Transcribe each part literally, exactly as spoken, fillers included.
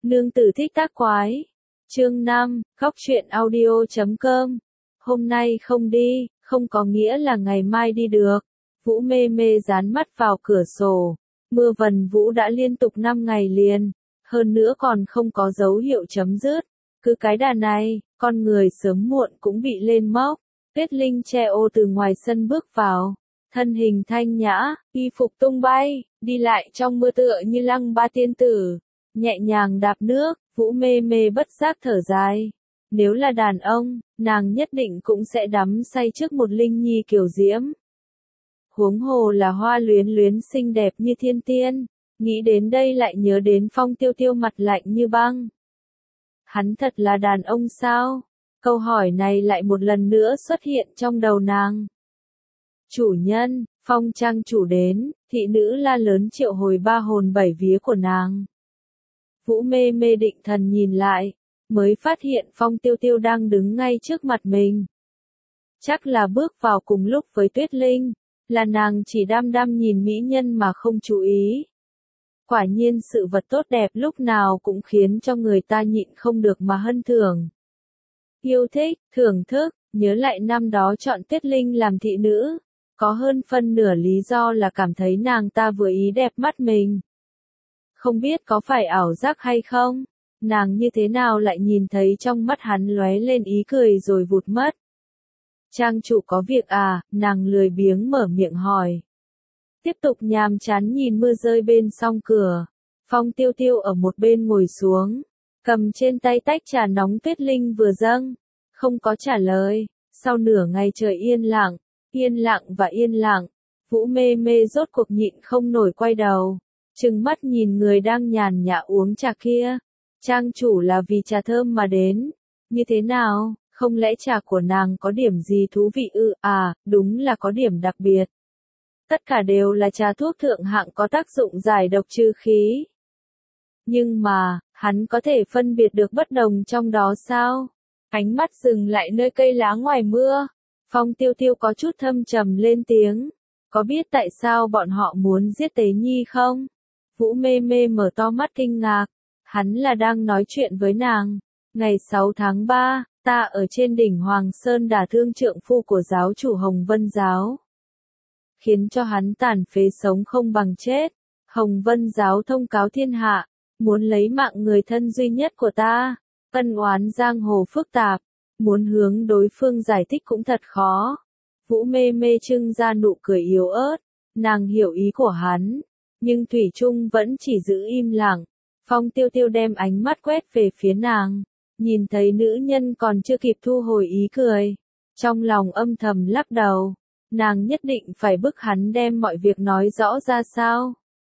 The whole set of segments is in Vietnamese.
Nương tử thích tác quái. Chương năm, khóc chuyện audio chấm com. Hôm nay không đi, không có nghĩa là ngày mai đi được. Vũ mê mê dán mắt vào cửa sổ. Mưa vần vũ đã liên tục năm ngày liền. Hơn nữa còn không có dấu hiệu chấm dứt. Cứ cái đà này, con người sớm muộn cũng bị lên mốc. Tuyết Linh che ô từ ngoài sân bước vào. Thân hình thanh nhã, y phục tung bay, đi lại trong mưa tựa như lăng ba tiên tử. Nhẹ nhàng đạp nước, Vũ mê mê bất giác thở dài. Nếu là đàn ông, nàng nhất định cũng sẽ đắm say trước một linh nhi kiều diễm. Huống hồ là hoa luyến luyến xinh đẹp như thiên tiên. Nghĩ đến đây lại nhớ đến Phong Tiêu Tiêu mặt lạnh như băng. Hắn thật là đàn ông sao? Câu hỏi này lại một lần nữa xuất hiện trong đầu nàng. Chủ nhân, Phong trang chủ đến, thị nữ la lớn triệu hồi ba hồn bảy vía của nàng. Vũ mê mê định thần nhìn lại, mới phát hiện Phong Tiêu Tiêu đang đứng ngay trước mặt mình. Chắc là bước vào cùng lúc với Tuyết Linh, là nàng chỉ đăm đăm nhìn mỹ nhân mà không chú ý. Quả nhiên sự vật tốt đẹp lúc nào cũng khiến cho người ta nhịn không được mà hân thưởng. Yêu thích, thưởng thức, nhớ lại năm đó chọn Tuyết Linh làm thị nữ, có hơn phân nửa lý do là cảm thấy nàng ta vừa ý đẹp mắt mình. Không biết có phải ảo giác hay không, nàng như thế nào lại nhìn thấy trong mắt hắn lóe lên ý cười rồi vụt mất. Trang chủ có việc à, nàng lười biếng mở miệng hỏi. Tiếp tục nhàm chán nhìn mưa rơi bên song cửa. Phong Tiêu Tiêu ở một bên ngồi xuống, cầm trên tay tách trà nóng Tuyết Linh vừa dâng, không có trả lời. Sau nửa ngày trời yên lặng, yên lặng và yên lặng, Vũ mê mê rốt cuộc nhịn không nổi quay đầu, trừng mắt nhìn người đang nhàn nhã uống trà kia. Trang chủ là vì trà thơm mà đến, như thế nào, không lẽ trà của nàng có điểm gì thú vị ư? À, đúng là có điểm đặc biệt. Tất cả đều là trà thuốc thượng hạng có tác dụng giải độc trừ khí. Nhưng mà, hắn có thể phân biệt được bất đồng trong đó sao? Ánh mắt dừng lại nơi cây lá ngoài mưa. Phong Tiêu Tiêu có chút thâm trầm lên tiếng. Có biết tại sao bọn họ muốn giết Tế Nhi không? Vũ mê mê mở to mắt kinh ngạc. Hắn là đang nói chuyện với nàng. Ngày sáu tháng ba, ta ở trên đỉnh Hoàng Sơn đả thương trượng phu của giáo chủ Hồng Vân Giáo. Khiến cho hắn tàn phế sống không bằng chết. Hồng Vân Giáo thông cáo thiên hạ, muốn lấy mạng người thân duy nhất của ta. Ân oán giang hồ phức tạp, muốn hướng đối phương giải thích cũng thật khó. Vũ mê mê trưng ra nụ cười yếu ớt, nàng hiểu ý của hắn, nhưng Thủy Trung vẫn chỉ giữ im lặng. Phong Tiêu Tiêu đem ánh mắt quét về phía nàng, nhìn thấy nữ nhân còn chưa kịp thu hồi ý cười. Trong lòng âm thầm lắc đầu, nàng nhất định phải bức hắn đem mọi việc nói rõ ra sao.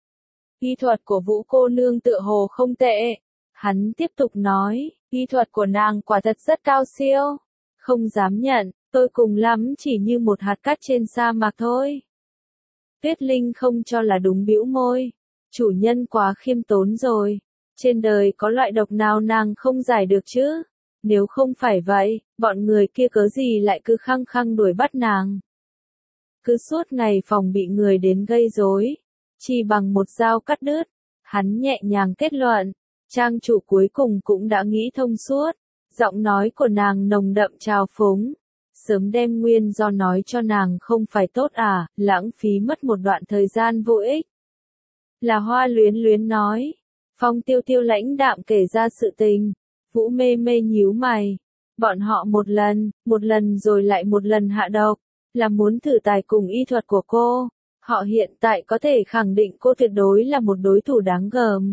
Y thuật của Vũ cô nương tựa hồ không tệ. Hắn tiếp tục nói, y thuật của nàng quả thật rất cao siêu. Không dám nhận, tôi cùng lắm chỉ như một hạt cát trên sa mạc thôi. Tuyết Linh không cho là đúng bĩu môi. Chủ nhân quá khiêm tốn rồi. Trên đời có loại độc nào nàng không giải được chứ? Nếu không phải vậy, bọn người kia cớ gì lại cứ khăng khăng đuổi bắt nàng? Cứ suốt ngày phòng bị người đến gây rối, chỉ bằng một dao cắt đứt. Hắn nhẹ nhàng kết luận. Trang chủ cuối cùng cũng đã nghĩ thông suốt. Giọng nói của nàng nồng đậm trào phúng. Sớm đem nguyên do nói cho nàng không phải tốt à, lãng phí mất một đoạn thời gian vô ích. Là Hoa luyến luyến nói. Phong Tiêu Tiêu lãnh đạm kể ra sự tình. Vũ mê mê nhíu mày. Bọn họ một lần, một lần rồi lại một lần hạ độc, là muốn thử tài cùng y thuật của cô. Họ hiện tại có thể khẳng định cô tuyệt đối là một đối thủ đáng gờm.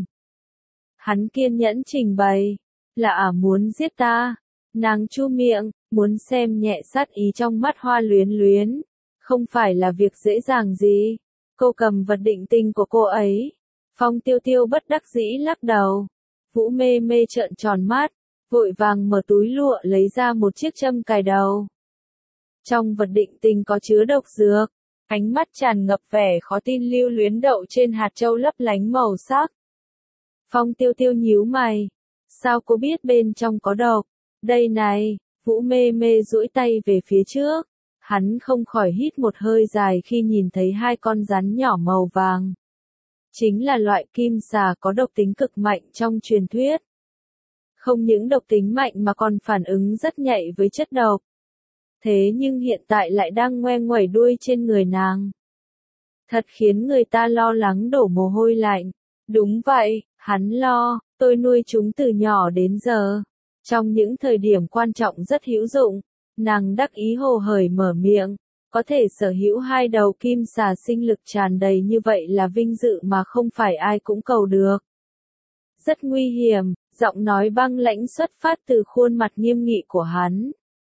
Hắn kiên nhẫn trình bày, là ả muốn giết ta. Nàng chu miệng, muốn xem nhẹ sát ý trong mắt Hoa luyến luyến. Không phải là việc dễ dàng gì. Cô cầm vật định tình của cô ấy. Phong Tiêu Tiêu bất đắc dĩ lắc đầu. Vũ mê mê trợn tròn mắt, vội vàng mở túi lụa lấy ra một chiếc châm cài đầu. Trong vật định tình có chứa độc dược. Ánh mắt tràn ngập vẻ khó tin lưu luyến đậu trên hạt châu lấp lánh màu sắc. Phong Tiêu Tiêu nhíu mày. Sao cô biết bên trong có độc? Đây này, Vũ mê mê duỗi tay về phía trước. Hắn không khỏi hít một hơi dài khi nhìn thấy hai con rắn nhỏ màu vàng. chính là loại kim xà có độc tính cực mạnh trong truyền thuyết. Không những độc tính mạnh mà còn phản ứng rất nhạy với chất độc. Thế nhưng hiện tại lại đang ngoe nguẩy đuôi trên người nàng. Thật khiến người ta lo lắng đổ mồ hôi lạnh. Đúng vậy, hắn lo, tôi nuôi chúng từ nhỏ đến giờ. Trong những thời điểm quan trọng rất hữu dụng, nàng đắc ý hồ hởi mở miệng. Có thể sở hữu hai đầu kim xà sinh lực tràn đầy như vậy là vinh dự mà không phải ai cũng cầu được. Rất nguy hiểm, giọng nói băng lãnh xuất phát từ khuôn mặt nghiêm nghị của hắn.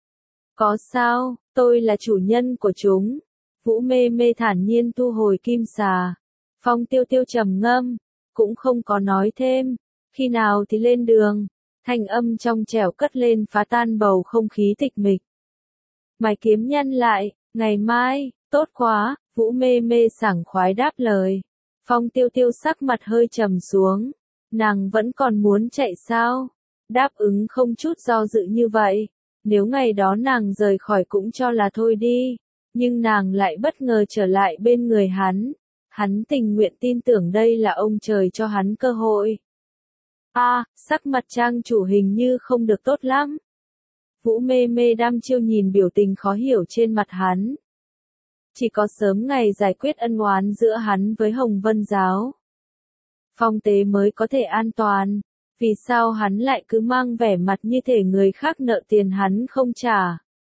Có sao, tôi là chủ nhân của chúng. Vũ mê mê thản nhiên thu hồi kim xà. Phong tiêu tiêu trầm ngâm, cũng không có nói thêm. Khi nào thì lên đường, thanh âm trong trẻo cất lên phá tan bầu không khí tịch mịch. Mày kiếm nhăn lại, ngày mai, tốt quá, Vũ mê mê sảng khoái đáp lời. Phong tiêu tiêu sắc mặt hơi trầm xuống. Nàng vẫn còn muốn chạy sao? Đáp ứng không chút do dự như vậy. Nếu ngày đó nàng rời khỏi cũng cho là thôi đi. Nhưng nàng lại bất ngờ trở lại bên người hắn. Hắn tình nguyện tin tưởng đây là ông trời cho hắn cơ hội. A, à, sắc mặt trang chủ hình như không được tốt lắm. Vũ mê mê đăm chiêu nhìn biểu tình khó hiểu trên mặt hắn. Chỉ có sớm ngày giải quyết ân oán giữa hắn với Hồng Vân Giáo. Phong tế mới có thể an toàn. Vì sao hắn lại cứ mang vẻ mặt như thể người khác nợ tiền hắn không trả?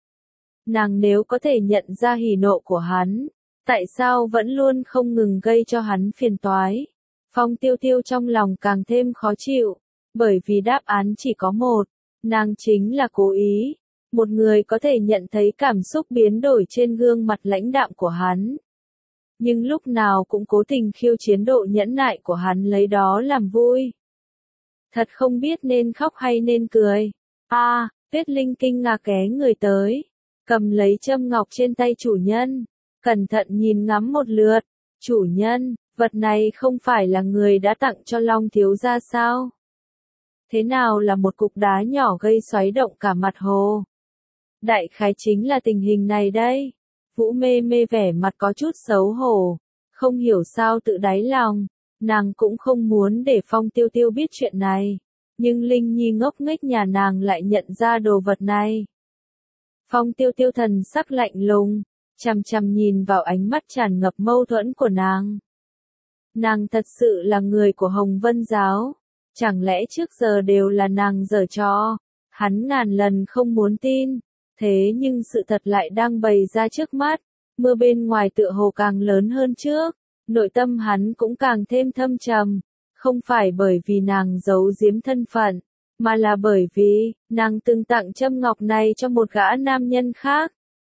Nàng nếu có thể nhận ra hỉ nộ của hắn, tại sao vẫn luôn không ngừng gây cho hắn phiền toái? Phong tiêu tiêu trong lòng càng thêm khó chịu, bởi vì đáp án chỉ có một, nàng chính là cố ý. Một người có thể nhận thấy cảm xúc biến đổi trên gương mặt lãnh đạm của hắn. Nhưng lúc nào cũng cố tình khiêu chiến độ nhẫn nại của hắn lấy đó làm vui. Thật không biết nên khóc hay nên cười. A, à, Tuyết Linh kinh ngạc ké người tới. Cầm lấy châm ngọc trên tay chủ nhân. Cẩn thận nhìn ngắm một lượt. Chủ nhân, vật này không phải là người đã tặng cho Long thiếu gia sao? Thế nào là một cục đá nhỏ gây xoáy động cả mặt hồ? Đại khái chính là tình hình này đây. Vũ mê mê vẻ mặt có chút xấu hổ. Không hiểu sao tự đáy lòng. Nàng cũng không muốn để Phong tiêu tiêu biết chuyện này. Nhưng Linh Nhi ngốc nghếch nhà nàng lại nhận ra đồ vật này. Phong tiêu tiêu thần sắc lạnh lùng. Chằm chằm nhìn vào ánh mắt tràn ngập mâu thuẫn của nàng. Nàng thật sự là người của Hồng Vân Giáo. Chẳng lẽ trước giờ đều là nàng giở trò? Hắn ngàn lần không muốn tin. Thế nhưng sự thật lại đang bày ra trước mắt. Mưa bên ngoài tựa hồ càng lớn hơn trước. Nội tâm hắn cũng càng thêm thâm trầm. Không phải bởi vì nàng giấu giếm thân phận, mà là bởi vì nàng từng tặng châm ngọc này cho một gã nam nhân khác.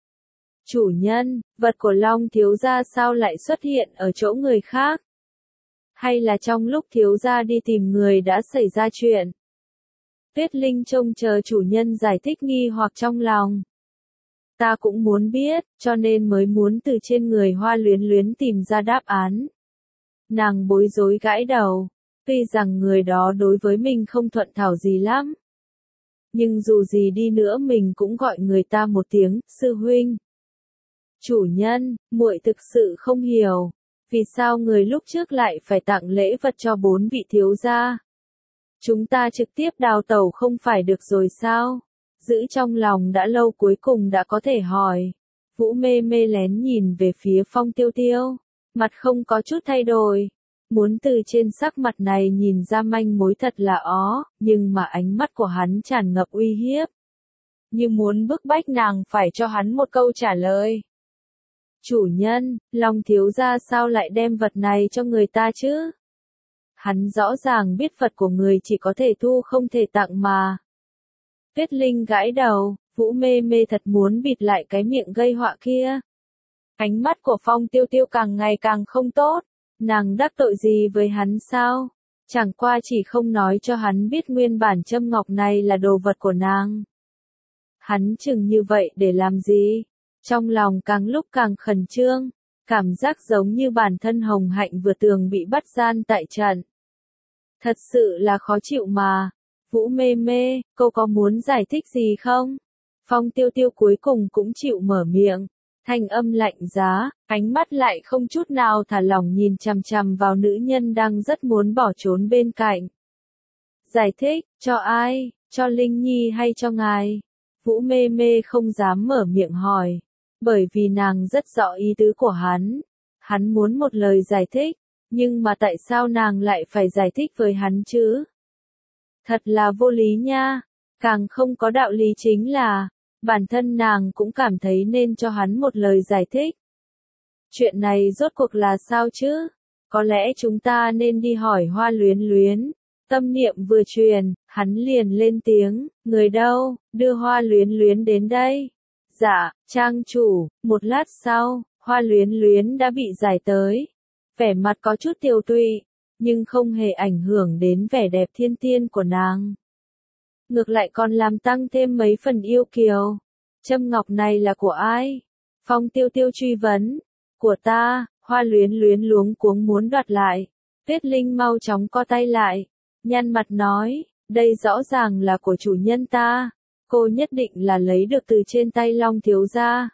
Chủ nhân, vật của Long thiếu gia sao lại xuất hiện ở chỗ người khác? Hay là trong lúc thiếu gia đi tìm người đã xảy ra chuyện? Tuyết Linh trông chờ chủ nhân giải thích nghi hoặc trong lòng. Ta cũng muốn biết, cho nên mới muốn từ trên người Hoa Luyến Luyến tìm ra đáp án. Nàng bối rối gãi đầu, tuy rằng người đó đối với mình không thuận thảo gì lắm. Nhưng dù gì đi nữa mình cũng gọi người ta một tiếng, sư huynh. Chủ nhân, muội thực sự không hiểu, vì sao người lúc trước lại phải tặng lễ vật cho bốn vị thiếu gia. Chúng ta trực tiếp đào tẩu không phải được rồi sao? Giữ trong lòng đã lâu cuối cùng đã có thể hỏi. Vũ mê mê lén nhìn về phía Phong tiêu tiêu. Mặt không có chút thay đổi. Muốn từ trên sắc mặt này nhìn ra manh mối thật là ó, nhưng mà ánh mắt của hắn tràn ngập uy hiếp. Như muốn bức bách nàng phải cho hắn một câu trả lời. Chủ nhân, Long thiếu gia sao lại đem vật này cho người ta chứ? Hắn rõ ràng biết vật của người chỉ có thể thu không thể tặng mà. Tuyết Linh gãi đầu, Vũ mê mê thật muốn bịt lại cái miệng gây họa kia. Ánh mắt của Phong tiêu tiêu càng ngày càng không tốt. Nàng đắc tội gì với hắn sao? Chẳng qua chỉ không nói cho hắn biết nguyên bản châm ngọc này là đồ vật của nàng. Hắn chừng như vậy để làm gì? Trong lòng càng lúc càng khẩn trương. Cảm giác giống như bản thân Hồng Hạnh vừa tường bị bắt gian tại trận. Thật sự là khó chịu mà. Vũ mê mê, cô có muốn giải thích gì không? Phong tiêu tiêu cuối cùng cũng chịu mở miệng. Thanh âm lạnh giá, ánh mắt lại không chút nào thả lỏng nhìn chằm chằm vào nữ nhân đang rất muốn bỏ trốn bên cạnh. Giải thích, cho ai, cho Linh Nhi hay cho ngài? Vũ mê mê không dám mở miệng hỏi, bởi vì nàng rất rõ ý tứ của hắn. Hắn muốn một lời giải thích, nhưng mà tại sao nàng lại phải giải thích với hắn chứ? Thật là vô lý nha, càng không có đạo lý chính là, bản thân nàng cũng cảm thấy nên cho hắn một lời giải thích. Chuyện này rốt cuộc là sao chứ? Có lẽ chúng ta nên đi hỏi Hoa Luyến Luyến. Tâm niệm vừa truyền, hắn liền lên tiếng, người đâu, đưa Hoa Luyến Luyến đến đây. Dạ, trang chủ, một lát sau, Hoa Luyến Luyến đã bị giải tới. Vẻ mặt có chút tiều tụy, nhưng không hề ảnh hưởng đến vẻ đẹp thiên tiên của nàng. Ngược lại còn làm tăng thêm mấy phần yêu kiều. Châm ngọc này là của ai? Phong Tiêu Tiêu truy vấn. Của ta, Hoa Luyến Luyến luống cuống muốn đoạt lại. Tuyết Linh mau chóng co tay lại, nhăn mặt nói, đây rõ ràng là của chủ nhân ta, cô nhất định là lấy được từ trên tay Long thiếu gia.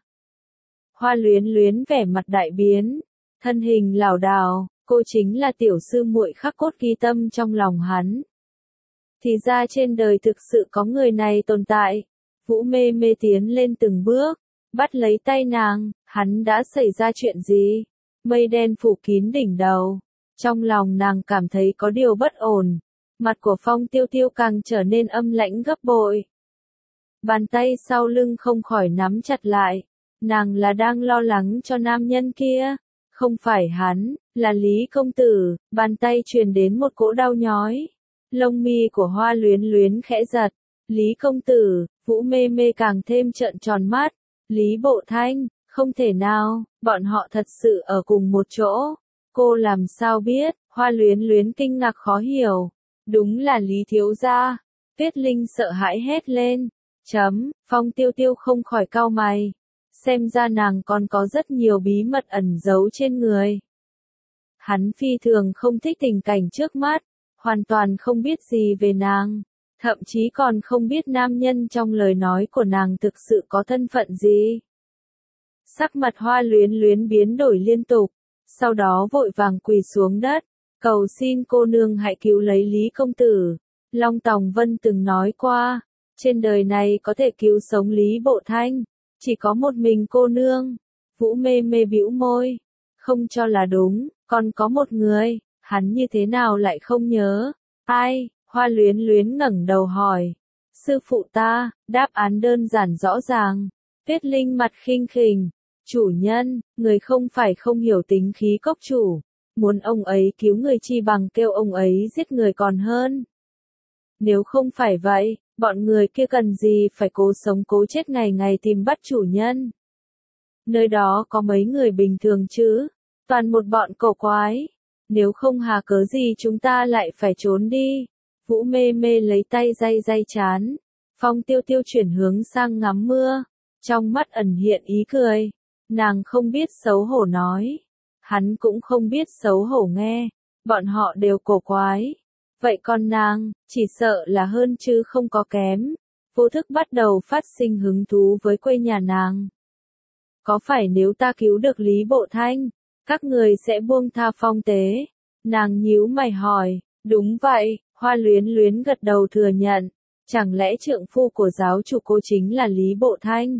Hoa Luyến Luyến vẻ mặt đại biến, thân hình lảo đảo, cô chính là tiểu sư muội khắc cốt ghi tâm trong lòng hắn. Thì ra trên đời thực sự có người này tồn tại. Vũ mê mê tiến lên từng bước, bắt lấy tay nàng, hắn đã xảy ra chuyện gì? Mây đen phủ kín đỉnh đầu, trong lòng nàng cảm thấy có điều bất ổn. Mặt của Phong Tiêu Tiêu càng trở nên âm lãnh gấp bội. Bàn tay sau lưng không khỏi nắm chặt lại. Nàng là đang lo lắng cho nam nhân kia. Không phải hắn, là Lý công tử. Bàn tay truyền đến một cỗ đau nhói. Lông mi của Hoa Luyến Luyến khẽ giật. Lý công tử, Vũ mê mê càng thêm trợn tròn mắt. Lý Bộ Thanh, không thể nào, bọn họ thật sự ở cùng một chỗ. Cô làm sao biết? Hoa Luyến Luyến kinh ngạc khó hiểu. Đúng là Lý thiếu gia. Tuyết Linh sợ hãi hét lên. Chấm, Phong Tiêu Tiêu không khỏi cau mày. Xem ra nàng còn có rất nhiều bí mật ẩn giấu trên người. Hắn phi thường không thích tình cảnh trước mắt, hoàn toàn không biết gì về nàng, thậm chí còn không biết nam nhân trong lời nói của nàng thực sự có thân phận gì. Sắc mặt Hoa Luyến Luyến biến đổi liên tục, sau đó vội vàng quỳ xuống đất, cầu xin cô nương hãy cứu lấy Lý công tử. Long Tòng Vân từng nói qua, trên đời này có thể cứu sống Lý Bộ Thanh, chỉ có một mình cô nương. Vũ mê mê bĩu môi, không cho là đúng, còn có một người, hắn như thế nào lại không nhớ. Ai? Hoa Luyến Luyến ngẩng đầu hỏi. Sư phụ ta. Đáp án đơn giản rõ ràng. Tuyết Linh mặt khinh khỉnh. Chủ nhân, người không phải không hiểu tính khí cốc chủ. Muốn ông ấy cứu người chi bằng kêu ông ấy giết người còn hơn. Nếu không phải vậy, bọn người kia cần gì phải cố sống cố chết ngày ngày tìm bắt chủ nhân. Nơi đó có mấy người bình thường chứ, toàn một bọn cổ quái. Nếu không hà cớ gì chúng ta lại phải trốn đi. Vũ mê mê lấy tay day day chán. Phong Tiêu Tiêu chuyển hướng sang ngắm mưa. Trong mắt ẩn hiện ý cười. Nàng không biết xấu hổ nói. Hắn cũng không biết xấu hổ nghe. Bọn họ đều cổ quái. Vậy còn nàng, chỉ sợ là hơn chứ không có kém. Vô thức bắt đầu phát sinh hứng thú với quê nhà nàng. Có phải nếu ta cứu được Lý Bộ Thanh, các người sẽ buông tha Phong tế? Nàng nhíu mày hỏi. Đúng vậy, Hoa Luyến Luyến gật đầu thừa nhận. Chẳng lẽ trượng phu của giáo chủ cô chính là Lý Bộ Thanh?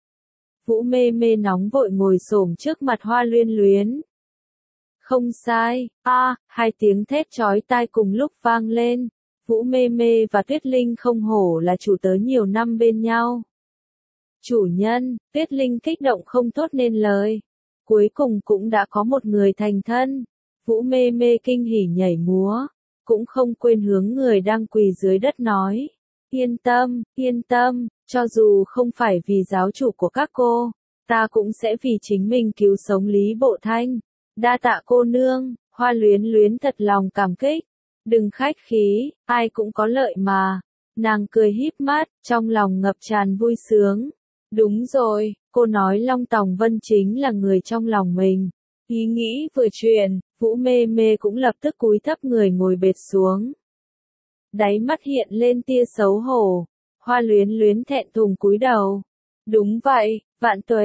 Vũ mê mê nóng vội ngồi xổm trước mặt Hoa Luyến Luyến. Không sai, a, à, hai tiếng thét chói tai cùng lúc vang lên. Vũ mê mê và Tuyết Linh không hổ là chủ tớ nhiều năm bên nhau. Chủ nhân, Tuyết Linh kích động không thốt nên lời. Cuối cùng cũng đã có một người thành thân. Vũ mê mê kinh hỉ nhảy múa, cũng không quên hướng người đang quỳ dưới đất nói. Yên tâm, yên tâm, cho dù không phải vì giáo chủ của các cô, ta cũng sẽ vì chính mình cứu sống Lý Bộ Thanh. Đa tạ cô nương. Hoa Luyến Luyến thật lòng cảm kích. Đừng khách khí, ai cũng có lợi mà. Nàng cười híp mắt, trong lòng ngập tràn vui sướng. Đúng rồi, cô nói Long Tòng Vân chính là người trong lòng mình. Ý nghĩ vừa truyền, Vũ mê mê cũng lập tức cúi thấp người ngồi bệt xuống. Đáy mắt hiện lên tia xấu hổ. Hoa Luyến Luyến thẹn thùng cúi đầu. Đúng vậy, vạn tuế.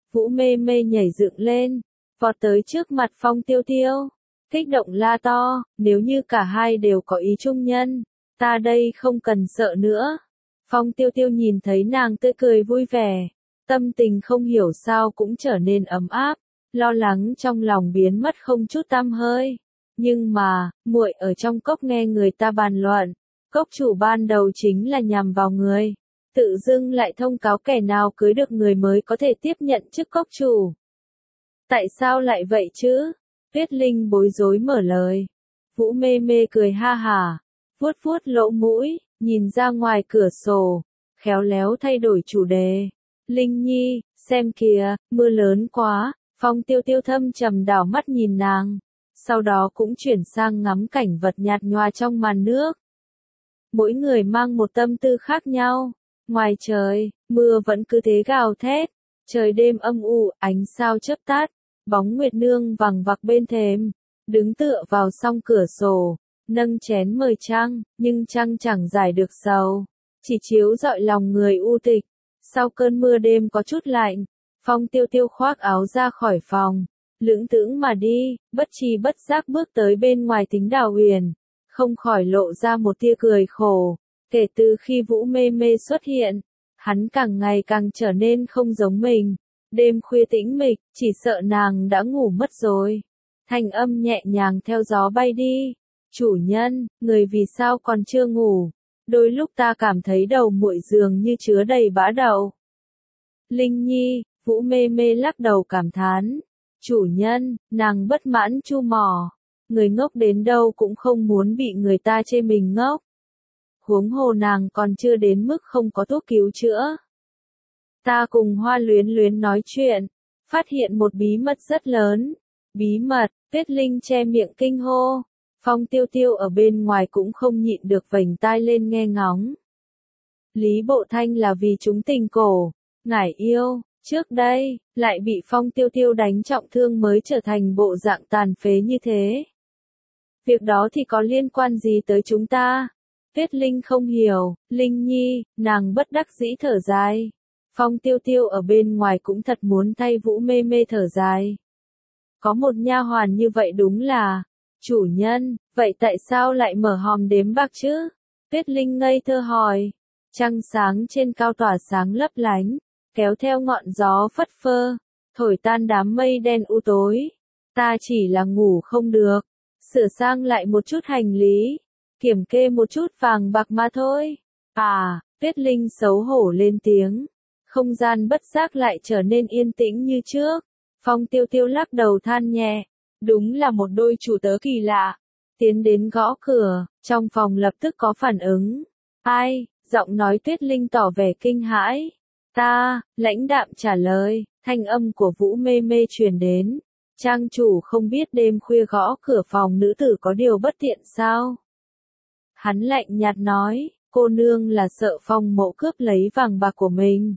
Vũ mê mê nhảy dựng lên, vọt tới trước mặt Phong Tiêu Tiêu, kích động la to, nếu như cả hai đều có ý chung nhân, ta đây không cần sợ nữa. Phong Tiêu Tiêu nhìn thấy nàng tươi cười vui vẻ, tâm tình không hiểu sao cũng trở nên ấm áp, lo lắng trong lòng biến mất không chút tăm hơi. Nhưng mà, muội ở trong cốc nghe người ta bàn luận, cốc chủ ban đầu chính là nhằm vào người, tự dưng lại thông cáo kẻ nào cưới được người mới có thể tiếp nhận chức cốc chủ. Tại sao lại vậy chứ? Tuyết Linh bối rối mở lời. Vũ mê mê cười ha hả, vuốt vuốt lỗ mũi, nhìn ra ngoài cửa sổ, khéo léo thay đổi chủ đề. Linh Nhi, xem kìa, mưa lớn quá. Phong Tiêu Tiêu thâm trầm đảo mắt nhìn nàng, sau đó cũng chuyển sang ngắm cảnh vật nhạt nhòa trong màn nước. Mỗi người mang một tâm tư khác nhau. Ngoài trời, mưa vẫn cứ thế gào thét, trời đêm âm u, ánh sao chớp tắt, bóng Nguyệt Nương vằng vặc bên thềm, đứng tựa vào song cửa sổ, nâng chén mời trăng, nhưng trăng chẳng giải được sầu, chỉ chiếu rọi lòng người u tịch. Sau cơn mưa đêm có chút lạnh, Phong Tiêu Tiêu khoác áo ra khỏi phòng, lững thững mà đi, bất tri bất giác bước tới bên ngoài Thính Đào Huyền, không khỏi lộ ra một tia cười khổ. Kể từ khi Vũ mê mê xuất hiện, hắn càng ngày càng trở nên không giống mình. Đêm khuya tĩnh mịch, chỉ sợ nàng đã ngủ mất rồi. Thanh âm nhẹ nhàng theo gió bay đi. Chủ nhân, người vì sao còn chưa ngủ? Đôi lúc ta cảm thấy đầu muội dường như chứa đầy bã đậu. Linh Nhi, Vũ mê mê lắc đầu cảm thán. Chủ nhân, nàng bất mãn chu mỏ. Người ngốc đến đâu cũng không muốn bị người ta chê mình ngốc. Huống hồ nàng còn chưa đến mức không có thuốc cứu chữa. Ta cùng Hoa Luyến Luyến nói chuyện, phát hiện một bí mật rất lớn. Bí mật, Tuyết Linh che miệng kinh hô. Phong Tiêu Tiêu ở bên ngoài cũng không nhịn được vành tai lên nghe ngóng. Lý Bộ Thanh là vì chúng tình cổ, ngải yêu, trước đây, lại bị Phong Tiêu Tiêu đánh trọng thương mới trở thành bộ dạng tàn phế như thế. Việc đó thì có liên quan gì tới chúng ta? Tuyết Linh không hiểu, Linh Nhi, nàng bất đắc dĩ thở dài. Phong Tiêu Tiêu ở bên ngoài cũng thật muốn thay Vũ mê mê thở dài. Có một nha hoàn như vậy đúng là, chủ nhân, vậy tại sao lại mở hòm đếm bạc chứ? Tuyết Linh ngây thơ hỏi. Trăng sáng trên cao tỏa sáng lấp lánh, kéo theo ngọn gió phất phơ, thổi tan đám mây đen u tối. Ta chỉ là ngủ không được, sửa sang lại một chút hành lý, kiểm kê một chút vàng bạc mà thôi. À, Tuyết Linh xấu hổ lên tiếng. Không gian bất giác lại trở nên yên tĩnh như trước. Phong Tiêu Tiêu lắc đầu than nhẹ. Đúng là một đôi chủ tớ kỳ lạ. Tiến đến gõ cửa, trong phòng lập tức có phản ứng. Ai? Giọng nói Tuyết Linh tỏ vẻ kinh hãi. Ta, lãnh đạm trả lời, thanh âm của Vũ mê mê truyền đến. Trang chủ không biết đêm khuya gõ cửa phòng nữ tử có điều bất tiện sao? Hắn lạnh nhạt nói, cô nương là sợ Phong Mộ cướp lấy vàng bạc của mình.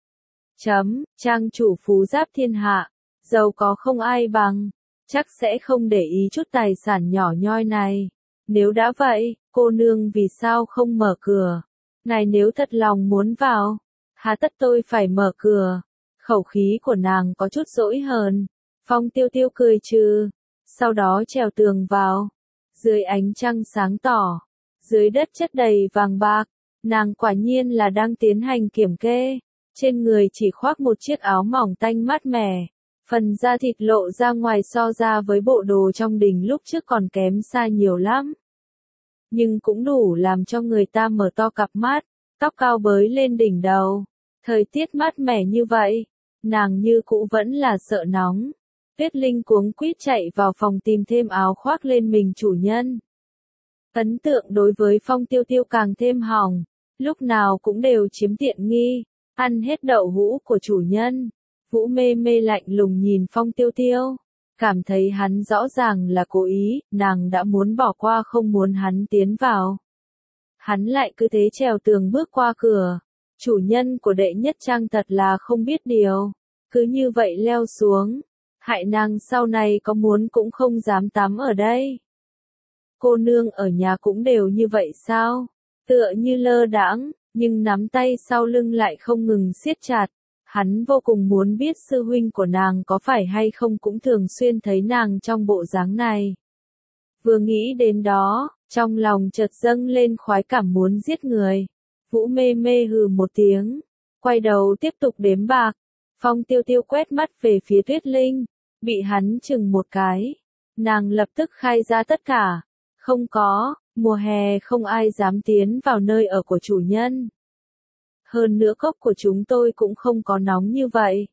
Chấm, trang chủ phú giáp thiên hạ, giàu có không ai bằng, chắc sẽ không để ý chút tài sản nhỏ nhoi này. Nếu đã vậy, cô nương vì sao không mở cửa? Ngài nếu thật lòng muốn vào, hà tất tôi phải mở cửa? Khẩu khí của nàng có chút dỗi hờn. Phong Tiêu Tiêu cười trừ, sau đó trèo tường vào. Dưới ánh trăng sáng tỏ, dưới đất chất đầy vàng bạc, nàng quả nhiên là đang tiến hành kiểm kê. Trên người chỉ khoác một chiếc áo mỏng tanh mát mẻ, phần da thịt lộ ra ngoài so ra với bộ đồ trong đình lúc trước còn kém xa nhiều lắm. Nhưng cũng đủ làm cho người ta mở to cặp mắt, tóc cao bới lên đỉnh đầu. Thời tiết mát mẻ như vậy, nàng như cũ vẫn là sợ nóng. Tuyết Linh cuống quýt chạy vào phòng tìm thêm áo khoác lên mình chủ nhân. Ấn tượng đối với Phong Tiêu Tiêu càng thêm hỏng, lúc nào cũng đều chiếm tiện nghi, ăn hết đậu hũ của chủ nhân. Vũ mê mê lạnh lùng nhìn Phong Tiêu Tiêu, cảm thấy hắn rõ ràng là cố ý, nàng đã muốn bỏ qua không muốn hắn tiến vào. Hắn lại cứ thế trèo tường bước qua cửa, chủ nhân của đệ nhất trang thật là không biết điều, cứ như vậy leo xuống, hại nàng sau này có muốn cũng không dám tắm ở đây. Cô nương ở nhà cũng đều như vậy sao? Tựa như lơ đãng, nhưng nắm tay sau lưng lại không ngừng siết chặt. Hắn vô cùng muốn biết sư huynh của nàng có phải hay không cũng thường xuyên thấy nàng trong bộ dáng này. Vừa nghĩ đến đó, trong lòng chợt dâng lên khoái cảm muốn giết người. Vũ mê mê hừ một tiếng, quay đầu tiếp tục đếm bạc. Phong Tiêu Tiêu quét mắt về phía Tuyết Linh, bị hắn chừng một cái. Nàng lập tức khai ra tất cả. Không có, mùa hè không ai dám tiến vào nơi ở của chủ nhân. Hơn nữa cốc của chúng tôi cũng không có nóng như vậy.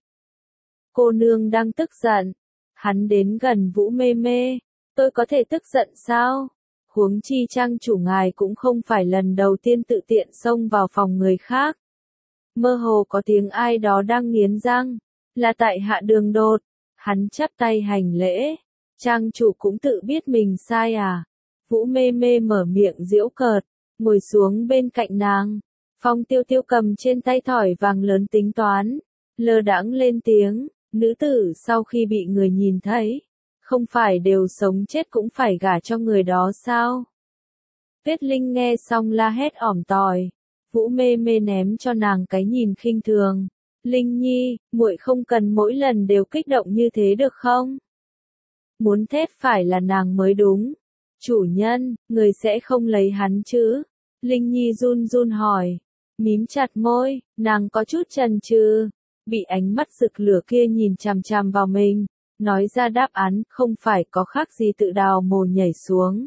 Cô nương đang tức giận. Hắn đến gần Vũ mê mê. Tôi có thể tức giận sao? Huống chi trang chủ ngài cũng không phải lần đầu tiên tự tiện xông vào phòng người khác. Mơ hồ có tiếng ai đó đang nghiến răng. Là tại hạ Đường Đột. Hắn chắp tay hành lễ. Trang chủ cũng tự biết mình sai à? Vũ mê mê mở miệng giễu cợt, ngồi xuống bên cạnh nàng. Phong Tiêu Tiêu cầm trên tay thỏi vàng lớn tính toán, lơ đãng lên tiếng, nữ tử sau khi bị người nhìn thấy, không phải đều sống chết cũng phải gả cho người đó sao? Tuyết Linh nghe xong la hét ỏm tỏi, Vũ mê mê ném cho nàng cái nhìn khinh thường. Linh Nhi, muội không cần mỗi lần đều kích động như thế được không? Muốn thét phải là nàng mới đúng. Chủ nhân, người sẽ không lấy hắn chứ? Linh Nhi run run hỏi. Mím chặt môi, nàng có chút chần chừ, bị ánh mắt rực lửa kia nhìn chằm chằm vào mình, nói ra đáp án không phải có khác gì tự đào mồ nhảy xuống.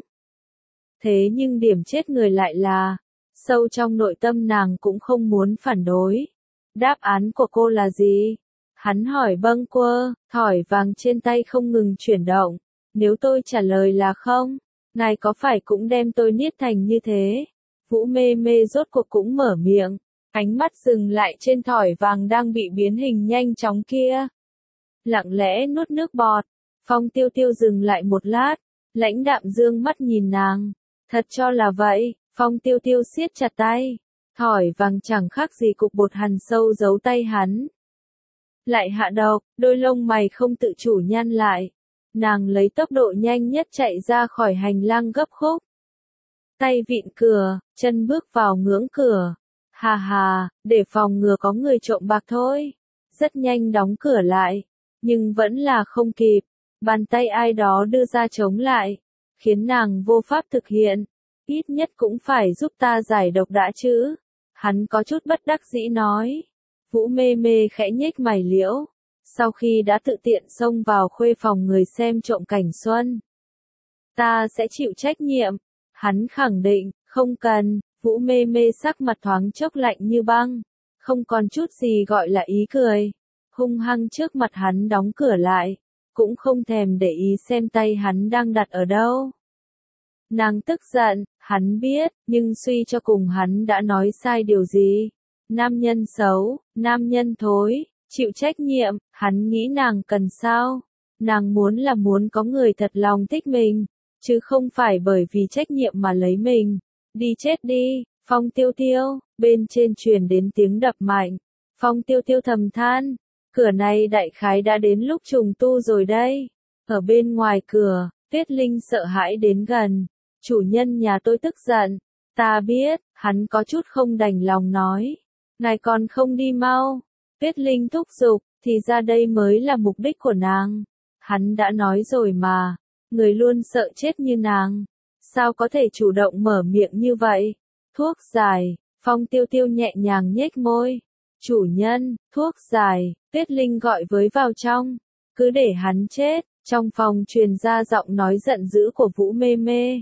Thế nhưng điểm chết người lại là, sâu trong nội tâm nàng cũng không muốn phản đối. Đáp án của cô là gì? Hắn hỏi bâng quơ, thỏi vàng trên tay không ngừng chuyển động. Nếu tôi trả lời là không, ngài có phải cũng đem tôi niết thành như thế? Vũ mê mê rốt cuộc cũng mở miệng, ánh mắt dừng lại trên thỏi vàng đang bị biến hình nhanh chóng kia. Lặng lẽ nuốt nước bọt, Phong Tiêu Tiêu dừng lại một lát, lãnh đạm dương mắt nhìn nàng. Thật cho là vậy, Phong Tiêu Tiêu siết chặt tay, thỏi vàng chẳng khác gì cục bột hằn sâu giấu tay hắn. Lại hạ độc, đôi lông mày không tự chủ nhăn lại. Nàng lấy tốc độ nhanh nhất chạy ra khỏi hành lang gấp khúc. Tay vịn cửa, chân bước vào ngưỡng cửa. Hà hà, để phòng ngừa có người trộm bạc thôi. Rất nhanh đóng cửa lại, nhưng vẫn là không kịp. Bàn tay ai đó đưa ra chống lại, khiến nàng vô pháp thực hiện. Ít nhất cũng phải giúp ta giải độc đã chứ. Hắn có chút bất đắc dĩ nói. Vũ mê mê khẽ nhếch mày liễu. Sau khi đã tự tiện xông vào khuê phòng người xem trộm cảnh xuân. Ta sẽ chịu trách nhiệm. Hắn khẳng định, không cần. Vũ mê mê sắc mặt thoáng chốc lạnh như băng. Không còn chút gì gọi là ý cười. Hung hăng trước mặt hắn đóng cửa lại. Cũng không thèm để ý xem tay hắn đang đặt ở đâu. Nàng tức giận, hắn biết, nhưng suy cho cùng hắn đã nói sai điều gì. Nam nhân xấu, nam nhân thối, chịu trách nhiệm, hắn nghĩ nàng cần sao? Nàng muốn là muốn có người thật lòng thích mình, chứ không phải bởi vì trách nhiệm mà lấy mình. Đi chết đi, Phong Tiêu Tiêu, bên trên truyền đến tiếng đập mạnh. Phong Tiêu Tiêu thầm than, cửa này đại khái đã đến lúc trùng tu rồi đây. Ở bên ngoài cửa, Tuyết Linh sợ hãi đến gần. Chủ nhân nhà tôi tức giận. Ta biết, hắn có chút không đành lòng nói. Ngài còn không đi mau. Tuyết Linh thúc giục, thì ra đây mới là mục đích của nàng. Hắn đã nói rồi mà, người luôn sợ chết như nàng. Sao có thể chủ động mở miệng như vậy? Thuốc giải, Phong Tiêu Tiêu nhẹ nhàng nhếch môi. Chủ nhân, thuốc giải, Tuyết Linh gọi với vào trong. Cứ để hắn chết, trong phòng truyền ra giọng nói giận dữ của Vũ mê mê.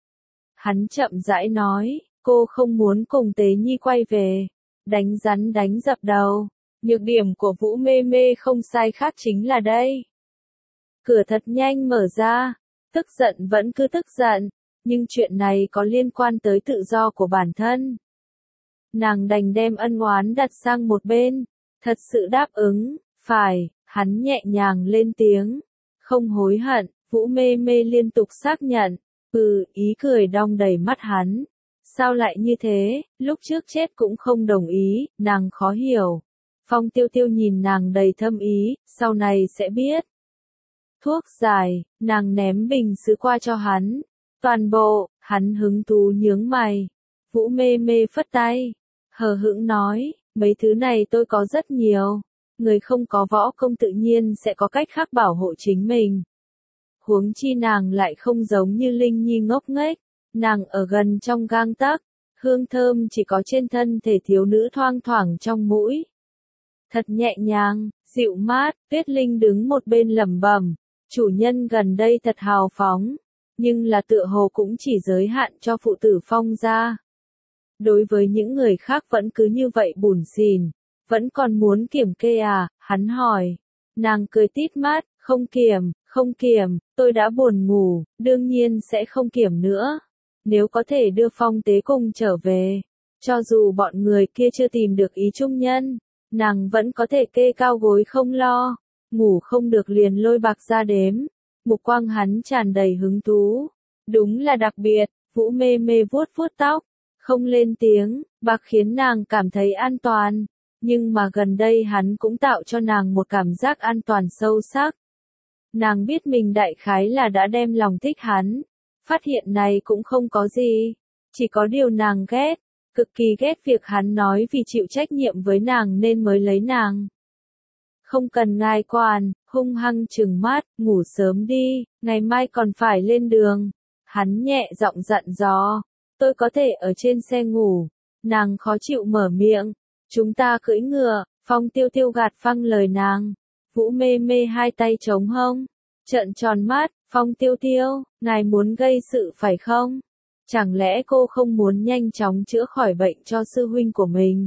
Hắn chậm rãi nói, cô không muốn cùng Tế Nhi quay về. Đánh rắn đánh dập đầu. Nhược điểm của Vũ mê mê không sai khác chính là đây. Cửa thật nhanh mở ra. Tức giận vẫn cứ tức giận. Nhưng chuyện này có liên quan tới tự do của bản thân. Nàng đành đem ân oán đặt sang một bên. Thật sự đáp ứng. Phải, hắn nhẹ nhàng lên tiếng. Không hối hận, Vũ mê mê liên tục xác nhận. Ừ, ý cười đong đầy mắt hắn. Sao lại như thế, lúc trước chết cũng không đồng ý, nàng khó hiểu. Phong Tiêu Tiêu nhìn nàng đầy thâm ý, sau này sẽ biết. Thuốc giải, nàng ném bình sứ qua cho hắn. Toàn bộ, hắn hứng thú nhướng mày. Vũ mê mê phất tay, hờ hững nói, mấy thứ này tôi có rất nhiều. người không có võ công tự nhiên sẽ có cách khác bảo hộ chính mình. Huống chi nàng lại không giống như Linh Nhi ngốc nghếch, nàng ở gần trong gang tấc, hương thơm chỉ có trên thân thể thiếu nữ thoang thoảng trong mũi. Thật nhẹ nhàng, dịu mát, Tuyết Linh đứng một bên lẩm bẩm, chủ nhân gần đây thật hào phóng, nhưng là tựa hồ cũng chỉ giới hạn cho phụ tử Phong gia. Đối với những người khác vẫn cứ như vậy bủn xỉn, vẫn còn muốn kiểm kê à, hắn hỏi. Nàng cười tít mắt, không kiểm, không kiểm, tôi đã buồn ngủ, đương nhiên sẽ không kiểm nữa. Nếu có thể đưa Phong Tế cùng trở về, cho dù bọn người kia chưa tìm được ý trung nhân, nàng vẫn có thể kê cao gối không lo, ngủ không được liền lôi bạc ra đếm. Mục quang hắn tràn đầy hứng thú, đúng là đặc biệt. Vũ mê mê vuốt vuốt tóc, không lên tiếng, bạc khiến nàng cảm thấy an toàn, nhưng mà gần đây hắn cũng tạo cho nàng một cảm giác an toàn sâu sắc. Nàng biết mình đại khái là đã đem lòng thích hắn, phát hiện này cũng không có gì, chỉ có điều nàng ghét, cực kỳ ghét việc hắn nói vì chịu trách nhiệm với nàng nên mới lấy nàng. Không cần ngài quản, hung hăng trừng mắt, ngủ sớm đi, ngày mai còn phải lên đường. Hắn nhẹ giọng dặn dò, tôi có thể ở trên xe ngủ. Nàng khó chịu mở miệng, chúng ta cưỡi ngựa. Phong Tiêu Tiêu gạt phăng lời nàng. Vũ mê mê hai tay chống hông, trợn tròn mắt. Phong Tiêu Tiêu, ngài muốn gây sự phải không? Chẳng lẽ cô không muốn nhanh chóng chữa khỏi bệnh cho sư huynh của mình?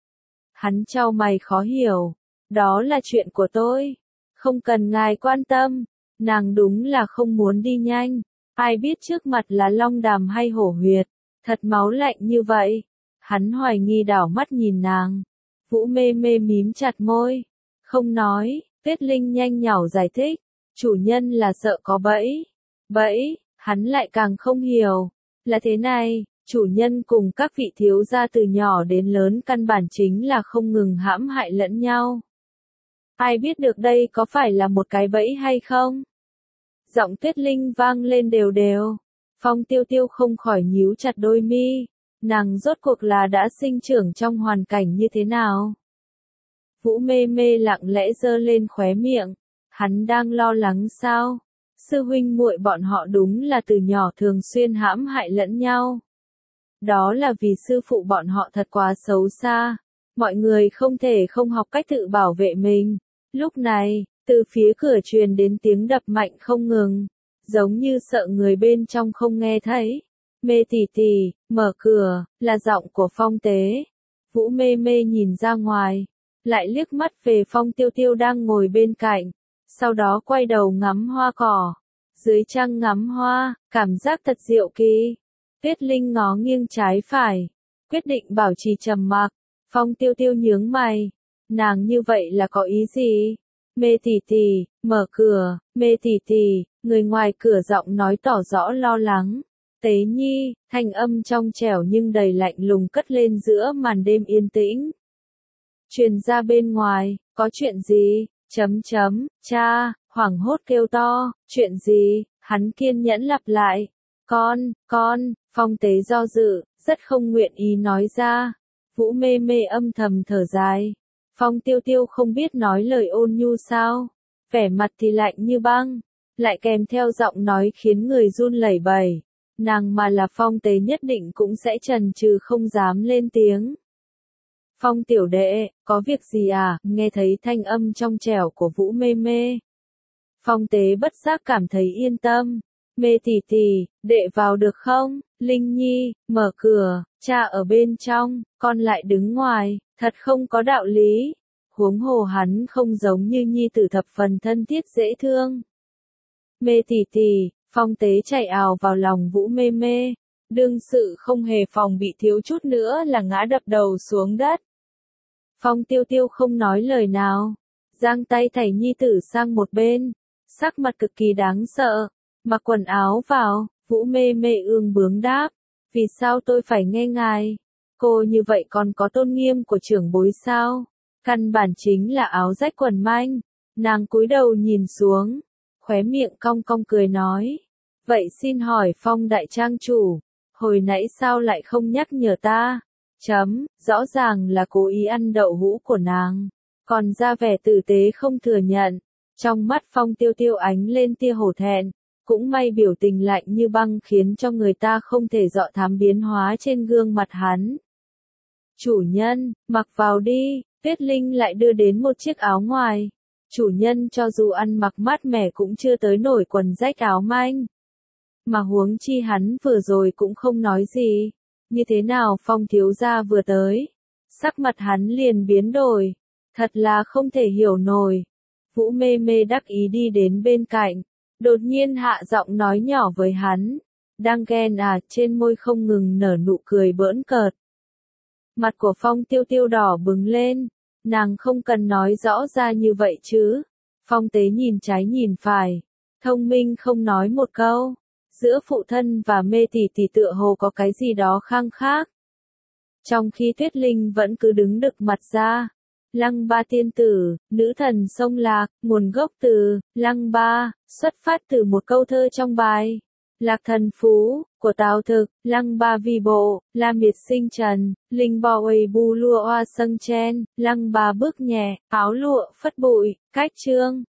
Hắn chau mày khó hiểu, đó là chuyện của tôi, không cần ngài quan tâm. Nàng đúng là không muốn đi nhanh, ai biết trước mặt là Long Đàm hay Hổ Huyệt, thật máu lạnh như vậy. Hắn hoài nghi đảo mắt nhìn nàng. Vũ mê mê mím chặt môi, không nói. Tuyết Linh nhanh nhảu giải thích, chủ nhân là sợ có bẫy. Bẫy, hắn lại càng không hiểu. Là thế này, chủ nhân cùng các vị thiếu gia từ nhỏ đến lớn căn bản chính là không ngừng hãm hại lẫn nhau. Ai biết được đây có phải là một cái bẫy hay không? Giọng Tuyết Linh vang lên đều đều. Phong Tiêu Tiêu không khỏi nhíu chặt đôi mi. Nàng rốt cuộc là đã sinh trưởng trong hoàn cảnh như thế nào? Vũ mê mê lặng lẽ giơ lên khóe miệng. Hắn đang lo lắng sao? Sư huynh muội bọn họ đúng là từ nhỏ thường xuyên hãm hại lẫn nhau. Đó là vì sư phụ bọn họ thật quá xấu xa. Mọi người không thể không học cách tự bảo vệ mình. Lúc này, từ phía cửa truyền đến tiếng đập mạnh không ngừng, giống như sợ người bên trong không nghe thấy. Mê tỷ tỷ, mở cửa, là giọng của Phong Tế. Vũ mê mê nhìn ra ngoài, lại liếc mắt về Phong Tiêu Tiêu đang ngồi bên cạnh, sau đó quay đầu ngắm hoa cỏ. Dưới trăng ngắm hoa, cảm giác thật diệu kỳ. Tuyết Linh ngó nghiêng trái phải, quyết định bảo trì trầm mặc. Phong Tiêu Tiêu nhướng mày, nàng như vậy là có ý gì? Mê tỷ tỷ, mở cửa. Mê tỷ tỷ, người ngoài cửa giọng nói tỏ rõ lo lắng. Tế Nhi, thanh âm trong trẻo nhưng đầy lạnh lùng cất lên giữa màn đêm yên tĩnh. Truyền ra bên ngoài, có chuyện gì? Chấm chấm, cha, hoảng hốt kêu to, chuyện gì? Hắn kiên nhẫn lặp lại. Con, con. Phong Tế do dự, rất không nguyện ý nói ra. Vũ mê mê âm thầm thở dài. Phong Tiêu Tiêu không biết nói lời ôn nhu sao? Vẻ mặt thì lạnh như băng, lại kèm theo giọng nói khiến người run lẩy bẩy. Nàng mà là Phong Tế nhất định cũng sẽ chần chừ không dám lên tiếng. Phong tiểu đệ, có việc gì à? Nghe thấy thanh âm trong trẻo của Vũ mê mê. Phong Tế bất giác cảm thấy yên tâm. Mê tỷ tỷ, đệ vào được không? Linh Nhi, mở cửa, cha ở bên trong, con lại đứng ngoài, thật không có đạo lý. Huống hồ hắn không giống như nhi tử thập phần thân thiết dễ thương. Mê tỷ tỷ, Phong Tế chạy ào vào lòng Vũ mê mê. Đương sự không hề phòng bị thiếu chút nữa là ngã đập đầu xuống đất. Phong Tiêu Tiêu không nói lời nào, giang tay thảy nhi tử sang một bên, sắc mặt cực kỳ đáng sợ. Mặc quần áo vào, Vũ mê mê ương bướng đáp, vì sao tôi phải nghe ngài? Cô như vậy còn có tôn nghiêm của trưởng bối sao? Căn bản chính là áo rách quần manh. Nàng cúi đầu nhìn xuống, khóe miệng cong cong cười nói, vậy xin hỏi Phong đại trang chủ, hồi nãy sao lại không nhắc nhở ta? Chấm, rõ ràng là cố ý ăn đậu hũ của nàng. còn ra vẻ tử tế không thừa nhận. Trong mắt Phong Tiêu Tiêu ánh lên tia hổ thẹn, cũng may biểu tình lạnh như băng khiến cho người ta không thể dọ thám biến hóa trên gương mặt hắn. Chủ nhân, mặc vào đi, Tuyết Linh lại đưa đến một chiếc áo ngoài. Chủ nhân cho dù ăn mặc mát mẻ cũng chưa tới nổi quần rách áo manh. Mà huống chi hắn vừa rồi cũng không nói gì. Như thế nào Phong thiếu gia vừa tới, sắc mặt hắn liền biến đổi. Thật là không thể hiểu nổi. Vũ mê mê đắc ý đi đến bên cạnh, đột nhiên hạ giọng nói nhỏ với hắn. Đang ghen à, trên môi không ngừng nở nụ cười bỡn cợt. Mặt của Phong Tiêu Tiêu đỏ bừng lên, nàng không cần nói rõ ra như vậy chứ. Phong Tế nhìn trái nhìn phải, thông minh không nói một câu. Giữa phụ thân và mê tỷ tỷ tựa hồ có cái gì đó khăng khác. Trong khi Tuyết Linh vẫn cứ đứng đực mặt ra. Lăng Ba tiên tử, nữ thần sông Lạc, nguồn gốc từ Lăng Ba, xuất phát từ một câu thơ trong bài Lạc Thần Phú của Tào Thực. Lăng Ba vi bộ, la miệt sinh trần, linh bò uầy bu lua oa sâng chen, Lăng Ba bước nhẹ, áo lụa phất bụi, cách chương.